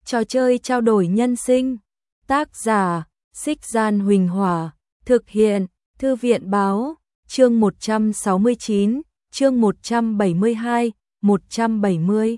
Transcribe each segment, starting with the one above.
Trò chơi trao đổi nhân sinh. Tác giả: Xích Gian Huỳnh Hỏa. Thực hiện: Thư viện báo. Chương 169, chương 172, 170.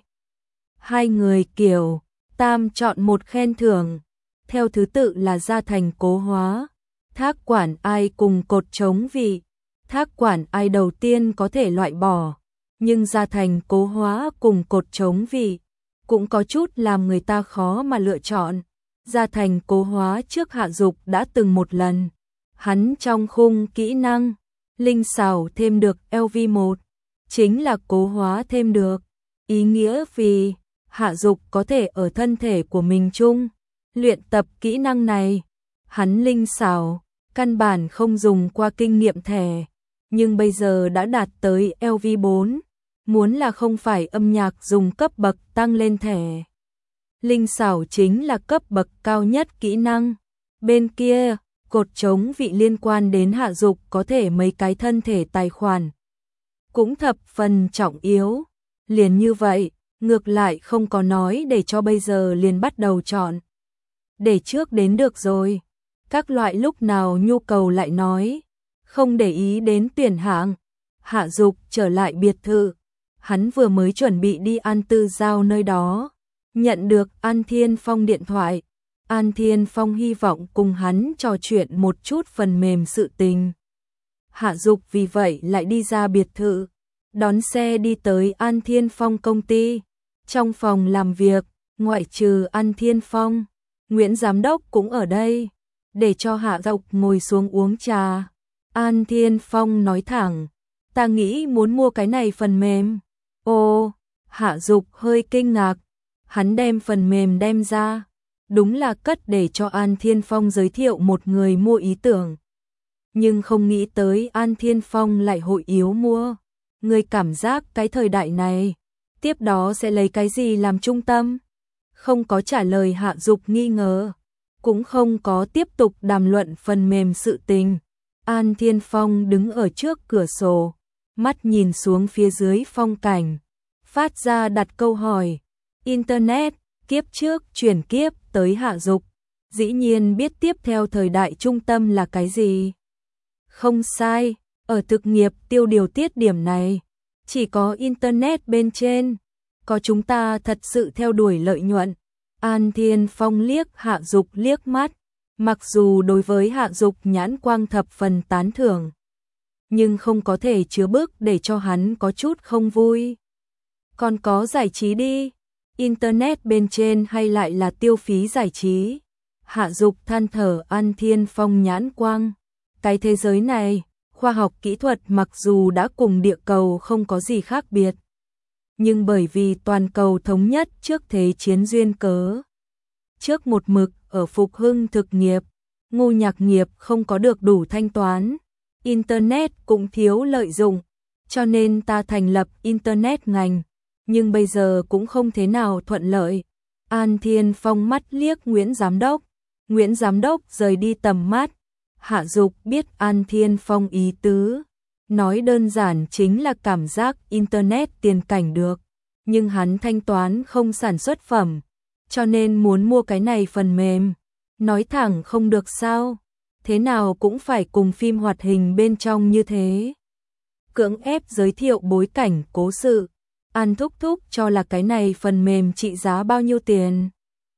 Hai người kiểu tam chọn một khen thưởng. Theo thứ tự là Gia Thành Cố Hóa, Thác Quản Ai cùng Cột Trống Vị. Thác Quản Ai đầu tiên có thể loại bỏ, nhưng Gia Thành Cố Hóa cùng Cột Trống Vị cũng có chút làm người ta khó mà lựa chọn. Gia Thành Cố Hóa trước Hạ Dục đã từng một lần, hắn trong khung kỹ năng linh xảo thêm được LV1, chính là Cố Hóa thêm được, ý nghĩa vì Hạ Dục có thể ở thân thể của mình chung luyện tập kỹ năng này. Hắn linh xảo căn bản không dùng qua kinh nghiệm thẻ, nhưng bây giờ đã đạt tới LV4, muốn là không phải âm nhạc dùng cấp bậc tăng lên thẻ. Linh xảo chính là cấp bậc cao nhất kỹ năng. Bên kia, Cột Trống Vị liên quan đến Hạ Dục có thể mấy cái thân thể tài khoản, cũng thập phần trọng yếu. Liền như vậy, ngược lại không có nói để cho bây giờ liền bắt đầu chọn. Để trước đến được rồi. Các loại lúc nào nhu cầu lại nói, không để ý đến tuyển hạng. Hạ Dục trở lại biệt thự, hắn vừa mới chuẩn bị đi An Tư Giao nơi đó, nhận được An Thiên Phong điện thoại. An Thiên Phong hy vọng cùng hắn trò chuyện một chút phần mềm sự tình. Hạ Dục vì vậy lại đi ra biệt thự, đón xe đi tới An Thiên Phong công ty. Trong phòng làm việc, ngoại trừ An Thiên Phong, Nguyễn Giám đốc cũng ở đây, để cho Hạ Dục ngồi xuống uống trà. An Thiên Phong nói thẳng, ta nghĩ muốn mua cái này phần mềm. Ồ, Hạ Dục hơi kinh ngạc, hắn đem phần mềm đem ra, đúng là cất để cho An Thiên Phong giới thiệu một người mua ý tưởng. Nhưng không nghĩ tới An Thiên Phong lại hội yếu mua. Người cảm giác cái thời đại này, tiếp đó sẽ lấy cái gì làm trung tâm? Không có trả lời Hạ Dục nghi ngờ, cũng không có tiếp tục đàm luận phần mềm sự tình. An Thiên Phong đứng ở trước cửa sổ, mắt nhìn xuống phía dưới phong cảnh, phát ra đặt câu hỏi. Internet, kiếp trước chuyển kiếp tới Hạ Dục, dĩ nhiên biết tiếp theo thời đại trung tâm là cái gì. Không sai, ở thực nghiệp tiêu điều tiết điểm này, chỉ có Internet bên trên, có chúng ta thật sự theo đuổi lợi nhuận. An Thiên Phong liếc Hạ Dục liếc mắt, mặc dù đối với Hạ Dục nhãn quang thập phần tán thưởng, nhưng không có thể chứa bức để cho hắn có chút không vui. Còn có giải trí đi, Internet bên trên hay lại là tiêu phí giải trí? Hạ Dục than thở. An Thiên Phong nhãn quang, cái thế giới này, khoa học kỹ thuật mặc dù đã cùng địa cầu không có gì khác biệt, nhưng bởi vì toàn cầu thống nhất trước thế chiến duyên cớ, trước một mực ở phục hưng thực nghiệp, ngu nhạc nghiệp không có được đủ thanh toán, Internet cũng thiếu lợi dụng, cho nên ta thành lập Internet ngành, nhưng bây giờ cũng không thế nào thuận lợi. An Thiên Phong mắt liếc Nguyễn Giám đốc, Nguyễn Giám đốc rời đi tầm mắt. Hạ Dục biết An Thiên Phong ý tứ, nói đơn giản chính là cảm giác Internet tiền cảnh được, nhưng hắn thanh toán không sản xuất phẩm, cho nên muốn mua cái này phần mềm. Nói thẳng không được sao, thế nào cũng phải cùng phim hoạt hình bên trong như thế. Cưỡng ép giới thiệu bối cảnh cố sự, An thúc thúc cho là cái này phần mềm trị giá bao nhiêu tiền.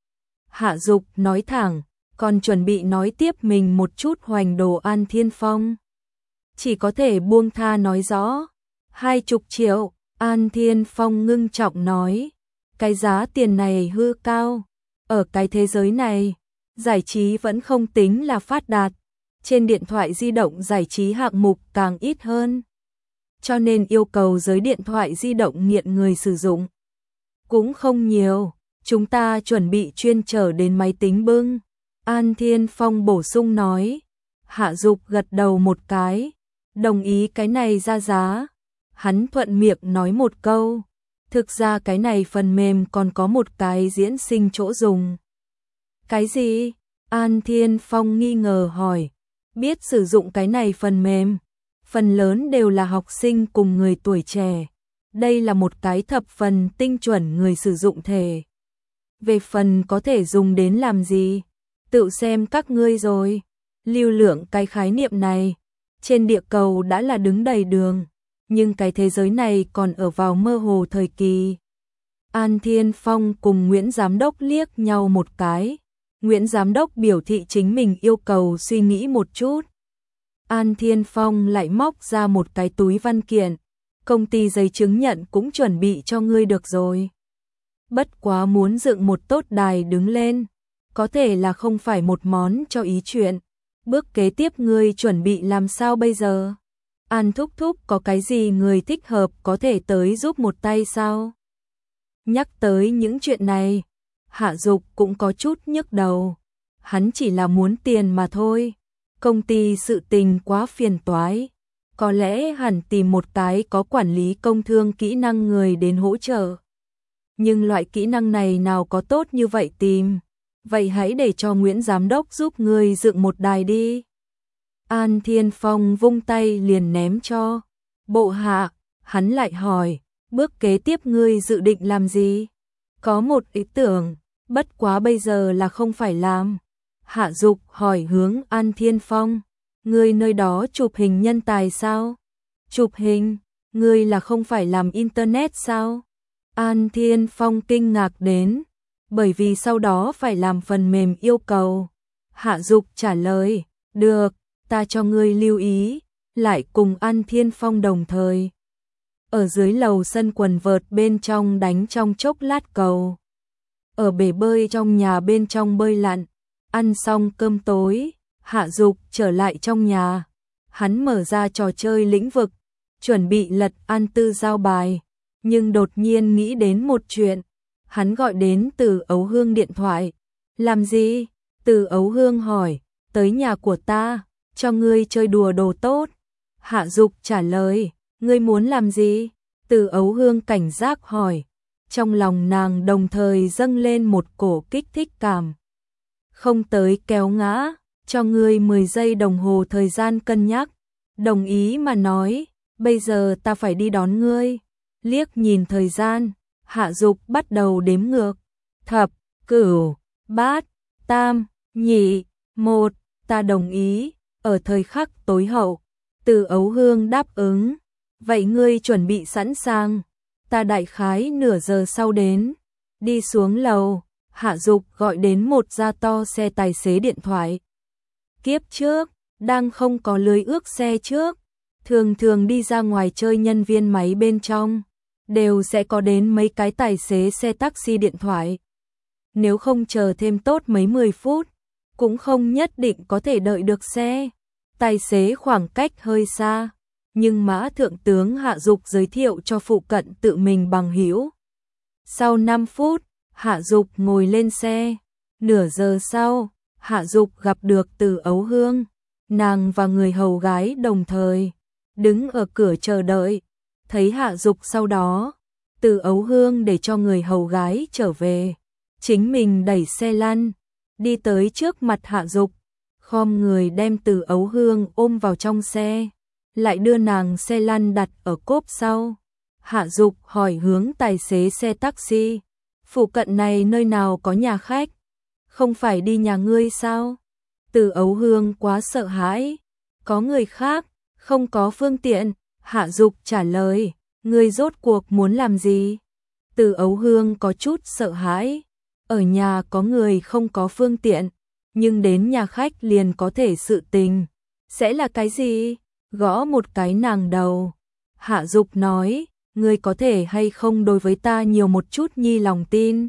Hạ Dục nói thẳng, còn chuẩn bị nói tiếp mình một chút hoành đồ. An Thiên Phong chỉ có thể buông tha nói rõ, 20 triệu. An Thiên Phong ngưng trọng nói, cái giá tiền này hư cao, ở cái thế giới này, giải trí vẫn không tính là phát đạt, trên điện thoại di động giải trí hạng mục càng ít hơn, cho nên yêu cầu giới điện thoại di động nghiện người sử dụng cũng không nhiều, chúng ta chuẩn bị chuyên trở đến máy tính bưng. An Thiên Phong bổ sung nói. Hạ Dục gật đầu một cái, đồng ý cái này ra giá. Hắn thuận miệng nói một câu, thực ra cái này phần mềm còn có một cái diễn sinh chỗ dùng. Cái gì? An Thiên Phong nghi ngờ hỏi. Biết sử dụng cái này phần mềm, phần lớn đều là học sinh cùng người tuổi trẻ. Đây là một cái thập phần tinh chuẩn người sử dụng thể. Về phần có thể dùng đến làm gì, tự xem các ngươi rồi. Lưu lượng cái khái niệm này, trên địa cầu đã là đứng đầy đường, nhưng cái thế giới này còn ở vào mơ hồ thời kỳ. An Thiên Phong cùng Nguyễn Giám đốc liếc nhau một cái. Nguyễn Giám đốc biểu thị chính mình yêu cầu suy nghĩ một chút. An Thiên Phong lại móc ra một cái túi văn kiện. Công ty giấy chứng nhận cũng chuẩn bị cho ngươi được rồi. Bất quá muốn dựng một tốt đài đứng lên, có thể là không phải một món cho ý chuyện. Bước kế tiếp ngươi chuẩn bị làm sao bây giờ? An thúc thúc có cái gì người thích hợp có thể tới giúp một tay sao? Nhắc tới những chuyện này, Hạ Dục cũng có chút nhức đầu. Hắn chỉ là muốn tiền mà thôi. Công ty sự tình quá phiền toái. Có lẽ hẳn tìm một cái có quản lý công thương kỹ năng người đến hỗ trợ. Nhưng loại kỹ năng này nào có tốt như vậy tìm. Vậy hãy để cho Nguyễn Giám đốc giúp ngươi dựng một đài đi. An Thiên Phong vung tay liền ném cho bộ hạ. Hắn lại hỏi, bước kế tiếp ngươi dự định làm gì? Có một ý tưởng, bất quá bây giờ là không phải làm. Hạ Dục hỏi hướng An Thiên Phong, ngươi nơi đó chụp hình nhân tài sao? Chụp hình, ngươi là không phải làm internet sao? An Thiên Phong kinh ngạc đến, bởi vì sau đó phải làm phần mềm yêu cầu. Hạ Dục trả lời, được, ta cho ngươi lưu ý, lại cùng An Thiên Phong đồng thời. Ở dưới lầu sân quần vợt bên trong đánh trong chốc lát cầu. Ở bể bơi trong nhà bên trong bơi lặn. Ăn xong cơm tối, Hạ Dục trở lại trong nhà. Hắn mở ra trò chơi lĩnh vực, chuẩn bị lật An Tư giao bài. Nhưng đột nhiên nghĩ đến một chuyện. Hắn gọi đến Từ Ấu Hương điện thoại. Làm gì? Từ Ấu Hương hỏi, tới nhà của ta, cho ngươi chơi đùa đồ tốt. Hạ Dục trả lời, ngươi muốn làm gì? Từ Ấu Hương cảnh giác hỏi. Trong lòng nàng đồng thời dâng lên một cổ kích thích cảm. Không tới kéo ngã, cho ngươi 10 giây đồng hồ thời gian cân nhắc. Đồng ý mà nói, bây giờ ta phải đi đón ngươi. Liếc nhìn thời gian, Hạ Dục bắt đầu đếm ngược. Thập, cửu, bát, tam, nhị, một, ta đồng ý. Ở thời khắc tối hậu, Từ Ấu Hương đáp ứng. Vậy ngươi chuẩn bị sẵn sàng. Ta đại khái nửa giờ sau đến. Đi xuống lầu, Hạ Dục gọi đến một gia to xe tài xế điện thoại. Kiếp trước, đang không có lưới ước xe trước. Thường thường đi ra ngoài chơi nhân viên máy bên trong. Đều sẽ có đến mấy cái tài xế xe taxi điện thoại. Nếu không chờ thêm tốt mấy 10 phút, cũng không nhất định có thể đợi được xe. Tài xế khoảng cách hơi xa. Nhưng Mã Thượng tướng Hạ Dục giới thiệu cho phụ cận tự mình bằng hữu. Sau 5 phút, Hạ Dục ngồi lên xe. Nửa giờ sau, Hạ Dục gặp được Từ Ấu Hương. Nàng và người hầu gái đồng thời đứng ở cửa chờ đợi. Thấy Hạ Dục sau đó, Từ Ấu Hương để cho người hầu gái trở về. Chính mình đẩy xe lăn, đi tới trước mặt Hạ Dục. Khom người đem Từ Ấu Hương ôm vào trong xe. Lại đưa nàng xe lăn đặt ở cốp sau. Hạ Dục hỏi hướng tài xế xe taxi. Phụ cận này nơi nào có nhà khách? Không phải đi nhà ngươi sao? Từ Ấu Hương quá sợ hãi. Có người khác, không có phương tiện. Hạ Dục trả lời, ngươi rốt cuộc muốn làm gì? Từ Ấu Hương có chút sợ hãi. Ở nhà có người không có phương tiện, nhưng đến nhà khách liền có thể sự tình. Sẽ là cái gì? Gõ một cái nàng đầu. Hạ Dục nói, ngươi có thể hay không đối với ta nhiều một chút nhi lòng tin.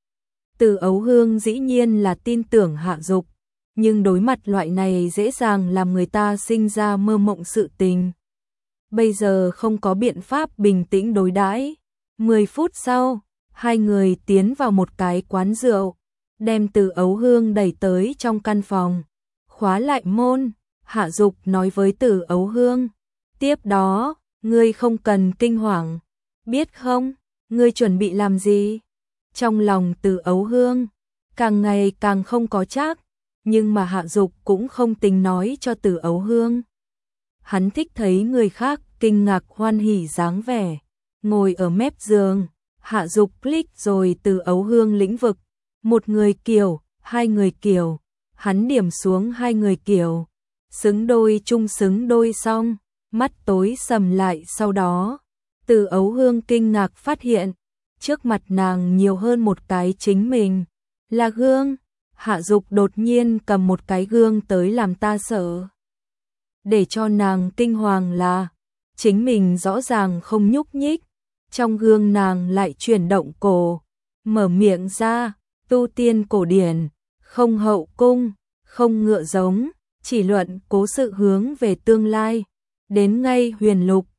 Từ Ấu Hương dĩ nhiên là tin tưởng Hạ Dục, nhưng đối mặt loại này dễ dàng làm người ta sinh ra mơ mộng sự tình. Bây giờ không có biện pháp bình tĩnh đối đãi. 10 phút sau, hai người tiến vào một cái quán rượu, đem Từ Ấu Hương đẩy tới trong căn phòng, khóa lại môn. Hạ Dục nói với Từ Ấu Hương, tiếp đó, ngươi không cần kinh hoàng, biết không, ngươi chuẩn bị làm gì? Trong lòng Từ Ấu Hương, càng ngày càng không có chắc, nhưng mà Hạ Dục cũng không tính nói cho Từ Ấu Hương. Hắn thích thấy người khác kinh ngạc hoan hỉ dáng vẻ, ngồi ở mép giường, Hạ Dục click rồi Từ Ấu Hương lĩnh vực, một người kiểu, hai người kiểu, hắn điểm xuống hai người kiểu, xứng đôi chung xứng đôi xong, mắt tối sầm lại sau đó. Từ Ấu Hương kinh ngạc phát hiện, trước mặt nàng nhiều hơn một cái chính mình, là gương. Hạ Dục đột nhiên cầm một cái gương tới làm ta sợ. Để cho nàng kinh hoàng là, chính mình rõ ràng không nhúc nhích, trong gương nàng lại chuyển động cổ, mở miệng ra, tu tiên cổ điển, không hậu cung, không ngựa giống, chỉ luận cố sự hướng về tương lai, đến ngay huyền lục,